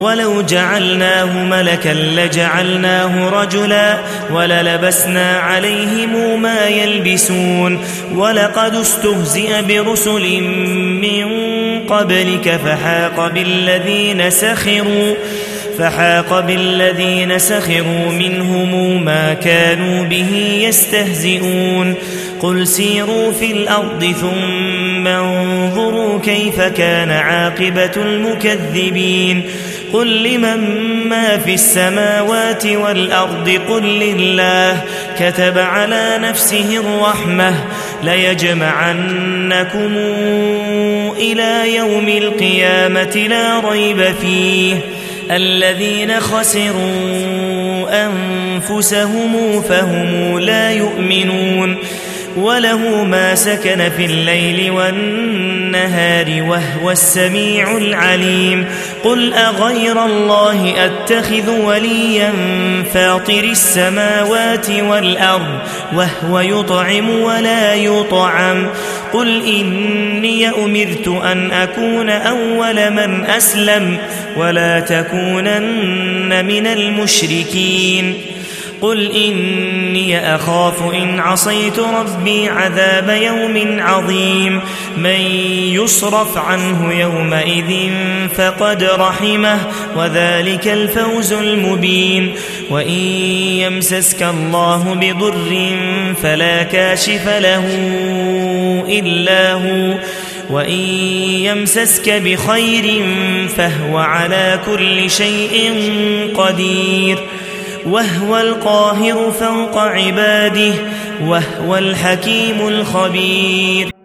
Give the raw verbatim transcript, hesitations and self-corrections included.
ولو جعلناه ملكا لجعلناه رجلا وللبسنا عليهم ما يلبسون ولقد استهزئ برسل من قبلك فحاق بالذين سخروا فحاق بالذين سخروا منهم ما كانوا به يستهزئون قل سيروا في الأرض ثم انظروا كيف كان عاقبة المكذبين قل لمن ما في السماوات والأرض قل لله كتب على نفسه الرحمة ليجمعنكم إلى يوم القيامة لا ريب فيه الذين خسروا أنفسهم فهم لا يؤمنون وله ما سكن في الليل والنهار وهو السميع العليم قل أغير الله أتخذ وليا فاطر السماوات والأرض وهو يطعم ولا يطعم قل إني أمرت أن أكون أول من أسلم ولا تكونن من المشركين قل إني أخاف إن عصيت ربي عذاب يوم عظيم من يصرف عنه يومئذ فقد رحمه وذلك الفوز المبين وإن يمسسك الله بضر فلا كاشف له إلا هو وإن يمسسك بخير فهو على كل شيء قدير وهو القاهر فوق عباده وهو الحكيم الخبير.